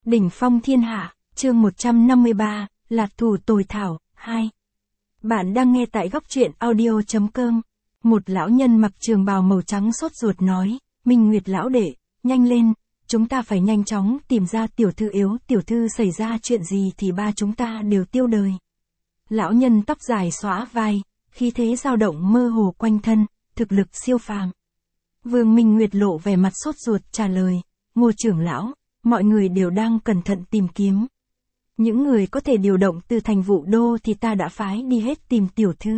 Đỉnh phong thiên hạ, chương 153, Lạt thủ tồi thảo, 2. Bạn đang nghe tại góc truyện audio.com. Một lão nhân mặc trường bào màu trắng sốt ruột nói, Minh Nguyệt lão đệ, nhanh lên, chúng ta phải nhanh chóng tìm ra tiểu thư yếu, tiểu thư xảy ra chuyện gì thì ba chúng ta đều tiêu đời. Lão nhân tóc dài xõa vai, khí thế dao động mơ hồ quanh thân, thực lực siêu phàm. Vương Minh Nguyệt lộ vẻ mặt sốt ruột trả lời, Ngô trưởng lão, mọi người đều đang cẩn thận tìm kiếm. Những người có thể điều động từ thành Vũ Đô thì ta đã phái đi hết tìm tiểu thư.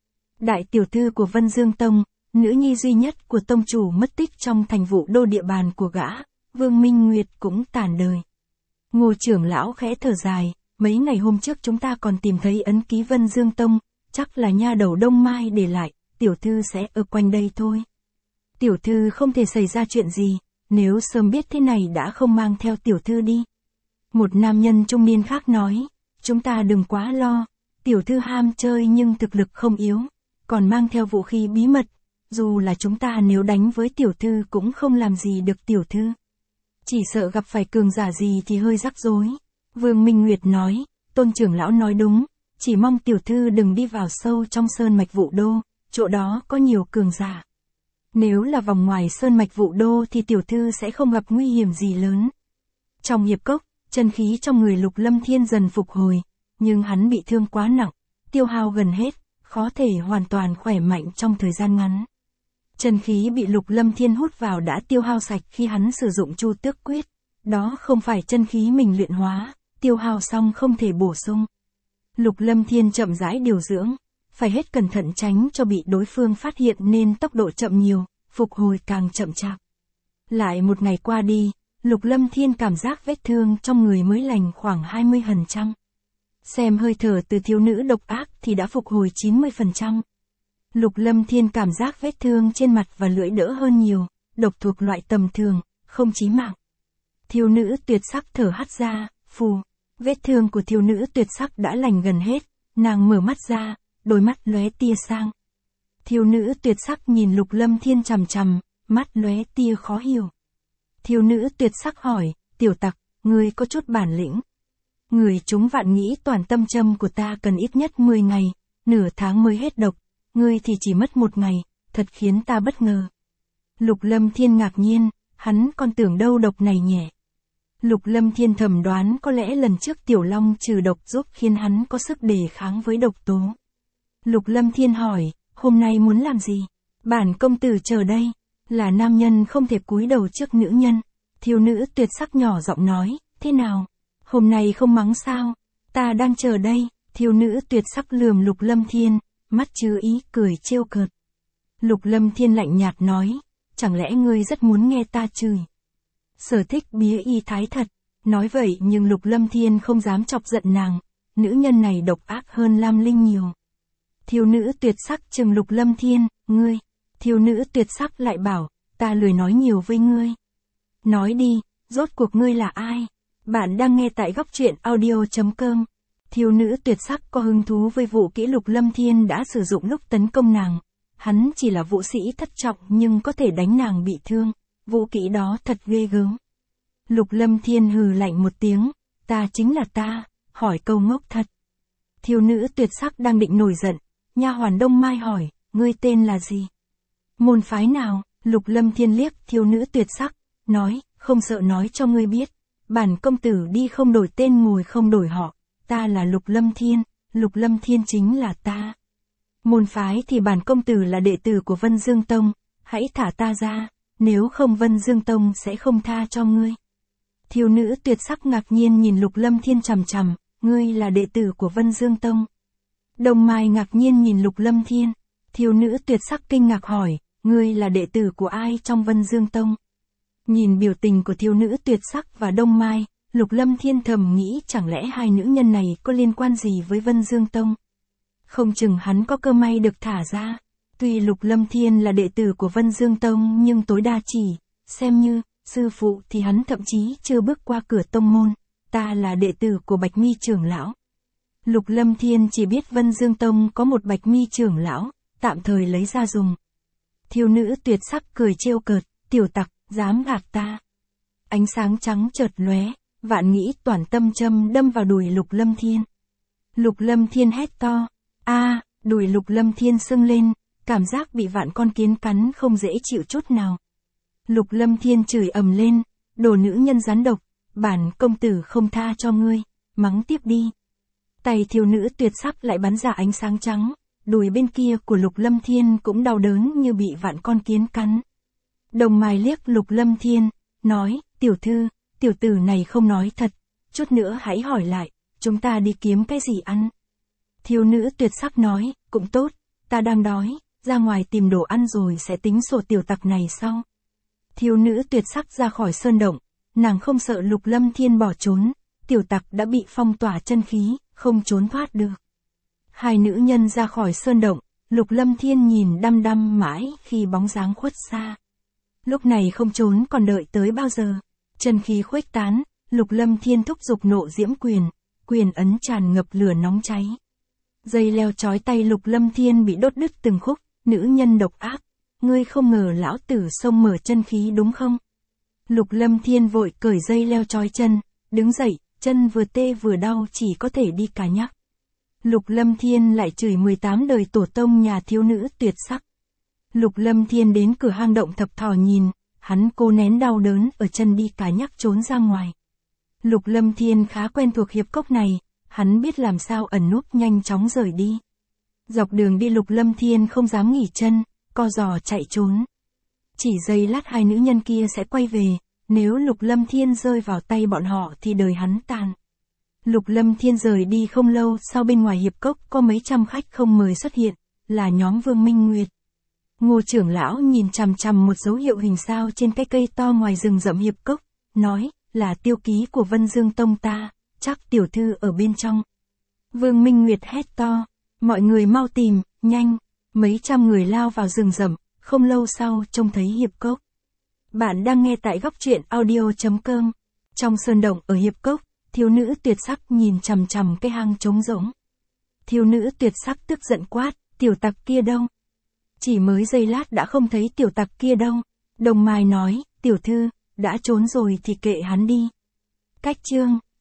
Đại tiểu thư của Vân Dương Tông, nữ nhi duy nhất của tông chủ mất tích trong thành Vũ Đô địa bàn của gã, Vương Minh Nguyệt cũng tàn đời. Ngô trưởng lão khẽ thở dài, mấy ngày hôm trước chúng ta còn tìm thấy ấn ký Vân Dương Tông, chắc là nha đầu Đông Mai để lại, tiểu thư sẽ ở quanh đây thôi. Tiểu thư không thể xảy ra chuyện gì, nếu sớm biết thế này đã không mang theo tiểu thư đi. Một nam nhân trung niên khác nói, chúng ta đừng quá lo, tiểu thư ham chơi nhưng thực lực không yếu, còn mang theo vũ khí bí mật, dù là chúng ta nếu đánh với tiểu thư cũng không làm gì được tiểu thư. Chỉ sợ gặp phải cường giả gì thì hơi rắc rối. Vương Minh Nguyệt nói, Tôn trưởng lão nói đúng, chỉ mong tiểu thư đừng đi vào sâu trong sơn mạch Vũ Đô, chỗ đó có nhiều cường giả. Nếu là vòng ngoài sơn mạch Vũ Đô thì tiểu thư sẽ không gặp nguy hiểm gì lớn. Trong hiệp cốc, chân khí trong người Lục Lâm Thiên dần phục hồi, nhưng hắn bị thương quá nặng, tiêu hao gần hết, khó thể hoàn toàn khỏe mạnh trong thời gian ngắn. Chân khí bị Lục Lâm Thiên hút vào đã tiêu hao sạch khi hắn sử dụng Chu Tước Quyết, đó không phải chân khí mình luyện hóa, tiêu hao xong không thể bổ sung. Lục Lâm Thiên chậm rãi điều dưỡng, phải hết cẩn thận tránh cho bị đối phương phát hiện nên tốc độ chậm nhiều, phục hồi càng chậm chạp. Lại một ngày qua đi, Lục Lâm Thiên cảm giác vết thương trong người mới lành khoảng 20%. Xem hơi thở từ thiếu nữ độc ác thì đã phục hồi 90%. Lục Lâm Thiên cảm giác vết thương trên mặt và lưỡi đỡ hơn nhiều, độc thuộc loại tầm thường, không chí mạng. Thiếu nữ tuyệt sắc thở hắt ra, phù, vết thương của thiếu nữ tuyệt sắc đã lành gần hết, nàng mở mắt ra, đôi mắt lóe tia sang. Thiếu nữ tuyệt sắc nhìn Lục Lâm Thiên chằm chằm, mắt lóe tia khó hiểu. Thiếu nữ tuyệt sắc hỏi, tiểu tặc, ngươi có chút bản lĩnh. Người chúng vạn nghĩ toàn tâm châm của ta cần ít nhất 10 ngày, nửa tháng mới hết độc, ngươi thì chỉ mất 1 ngày, thật khiến ta bất ngờ. Lục Lâm Thiên ngạc nhiên, hắn còn tưởng đâu độc này nhẹ. Lục Lâm Thiên thầm đoán có lẽ lần trước Tiểu Long trừ độc giúp khiến hắn có sức đề kháng với độc tố. Lục Lâm Thiên hỏi, hôm nay muốn làm gì? Bản công tử chờ đây. Là nam nhân không thể cúi đầu trước nữ nhân. Thiếu nữ tuyệt sắc nhỏ giọng nói, thế nào? Hôm nay không mắng sao? Ta đang chờ đây. Thiếu nữ tuyệt sắc lườm Lục Lâm Thiên, mắt chứa ý cười trêu cợt. Lục Lâm Thiên lạnh nhạt nói, chẳng lẽ ngươi rất muốn nghe ta chửi? Sở thích bía y thái thật. Nói vậy nhưng Lục Lâm Thiên không dám chọc giận nàng. Nữ nhân này độc ác hơn Lam Linh nhiều. Thiếu nữ tuyệt sắc trừng Lục Lâm Thiên, ngươi. Thiếu nữ tuyệt sắc lại bảo, ta lười nói nhiều với ngươi. Nói đi, rốt cuộc ngươi là ai? Bạn đang nghe tại góc truyện audio.com. Thiếu nữ tuyệt sắc có hứng thú với vũ kỹ Lục Lâm Thiên đã sử dụng lúc tấn công nàng. Hắn chỉ là vũ sĩ thất trọng nhưng có thể đánh nàng bị thương. Vũ kỹ đó thật ghê gớm. Lục Lâm Thiên hừ lạnh một tiếng, ta chính là ta, hỏi câu ngốc thật. Thiếu nữ tuyệt sắc đang định nổi giận, nha hoàn Đông Mai hỏi, ngươi tên là gì? Môn phái nào? Lục Lâm Thiên liếc thiếu nữ tuyệt sắc, nói, không sợ nói cho ngươi biết. Bản công tử đi không đổi tên ngồi không đổi họ, ta là Lục Lâm Thiên chính là ta. Môn phái thì bản công tử là đệ tử của Vân Dương Tông, hãy thả ta ra, nếu không Vân Dương Tông sẽ không tha cho ngươi. Thiếu nữ tuyệt sắc ngạc nhiên nhìn Lục Lâm Thiên chằm chằm, ngươi là đệ tử của Vân Dương Tông. Đông Mai ngạc nhiên nhìn Lục Lâm Thiên, thiếu nữ tuyệt sắc kinh ngạc hỏi, ngươi là đệ tử của ai trong Vân Dương Tông? Nhìn biểu tình của thiếu nữ tuyệt sắc và Đông Mai, Lục Lâm Thiên thầm nghĩ chẳng lẽ hai nữ nhân này có liên quan gì với Vân Dương Tông? Không chừng hắn có cơ may được thả ra. Tuy Lục Lâm Thiên là đệ tử của Vân Dương Tông nhưng tối đa chỉ, xem như, sư phụ thì hắn thậm chí chưa bước qua cửa tông môn. Ta là đệ tử của Bạch Mi trưởng lão. Lục Lâm Thiên chỉ biết Vân Dương Tông có một Bạch Mi trưởng lão, tạm thời lấy ra dùng. Thiếu nữ tuyệt sắc cười trêu cợt, tiểu tặc, dám gạt ta. Ánh sáng trắng chợt lóe, Vạn nghĩ toàn tâm châm đâm vào đùi Lục Lâm Thiên. Lục Lâm Thiên hét to. Đùi Lục Lâm Thiên sưng lên, cảm giác bị vạn con kiến cắn không dễ chịu chút nào. Lục Lâm Thiên chửi ầm lên, đồ nữ nhân rắn độc, bản công tử không tha cho ngươi, mắng tiếp đi. Tay thiếu nữ tuyệt sắc lại bắn ra ánh sáng trắng, đùi bên kia của Lục Lâm Thiên cũng đau đớn như bị vạn con kiến cắn. Đồng Mai liếc Lục Lâm Thiên, nói, tiểu thư, tiểu tử này không nói thật, chút nữa hãy hỏi lại, chúng ta đi kiếm cái gì ăn. Thiếu nữ tuyệt sắc nói, cũng tốt, ta đang đói, ra ngoài tìm đồ ăn rồi sẽ tính sổ tiểu tặc này sau. Thiếu nữ tuyệt sắc ra khỏi sơn động, nàng không sợ Lục Lâm Thiên bỏ trốn, tiểu tặc đã bị phong tỏa chân khí, không trốn thoát được. Hai nữ nhân ra khỏi sơn động, Lục Lâm Thiên nhìn đăm đăm mãi khi bóng dáng khuất xa. Lúc này không trốn còn đợi tới bao giờ, chân khí khuếch tán, Lục Lâm Thiên thúc giục nộ diễm quyền, quyền ấn tràn ngập lửa nóng cháy. Dây leo trói tay Lục Lâm Thiên bị đốt đứt từng khúc, nữ nhân độc ác, ngươi không ngờ lão tử xông mở chân khí đúng không? Lục Lâm Thiên vội cởi dây leo trói chân, đứng dậy, chân vừa tê vừa đau chỉ có thể đi cả nhắc. Lục Lâm Thiên lại chửi 18 đời tổ tông nhà thiếu nữ tuyệt sắc. Lục Lâm Thiên đến cửa hang động thập thò nhìn, hắn cố nén đau đớn ở chân đi cả nhắc trốn ra ngoài. Lục Lâm Thiên khá quen thuộc hiệp cốc này, hắn biết làm sao ẩn núp nhanh chóng rời đi. Dọc đường đi Lục Lâm Thiên không dám nghỉ chân, co giò chạy trốn. Chỉ giây lát hai nữ nhân kia sẽ quay về, nếu Lục Lâm Thiên rơi vào tay bọn họ thì đời hắn tàn. Lục Lâm Thiên rời đi không lâu sau bên ngoài hiệp cốc có mấy trăm khách không mời xuất hiện, là nhóm Vương Minh Nguyệt. Ngô trưởng lão nhìn chằm chằm một dấu hiệu hình sao trên cái cây to ngoài rừng rậm hiệp cốc, nói, là tiêu ký của Vân Dương Tông ta, chắc tiểu thư ở bên trong. Vương Minh Nguyệt hét to, mọi người mau tìm, nhanh, mấy trăm người lao vào rừng rậm, không lâu sau trông thấy hiệp cốc. Bạn đang nghe tại góc truyện audio.com. Trong sơn động ở hiệp cốc, thiếu nữ tuyệt sắc nhìn chằm chằm cái hang trống rỗng. Thiếu nữ tuyệt sắc tức giận quát, tiểu tặc kia đâu? Chỉ mới giây lát đã không thấy tiểu tặc kia đâu. Đồng Mai nói, tiểu thư, đã trốn rồi thì kệ hắn đi. Cách chương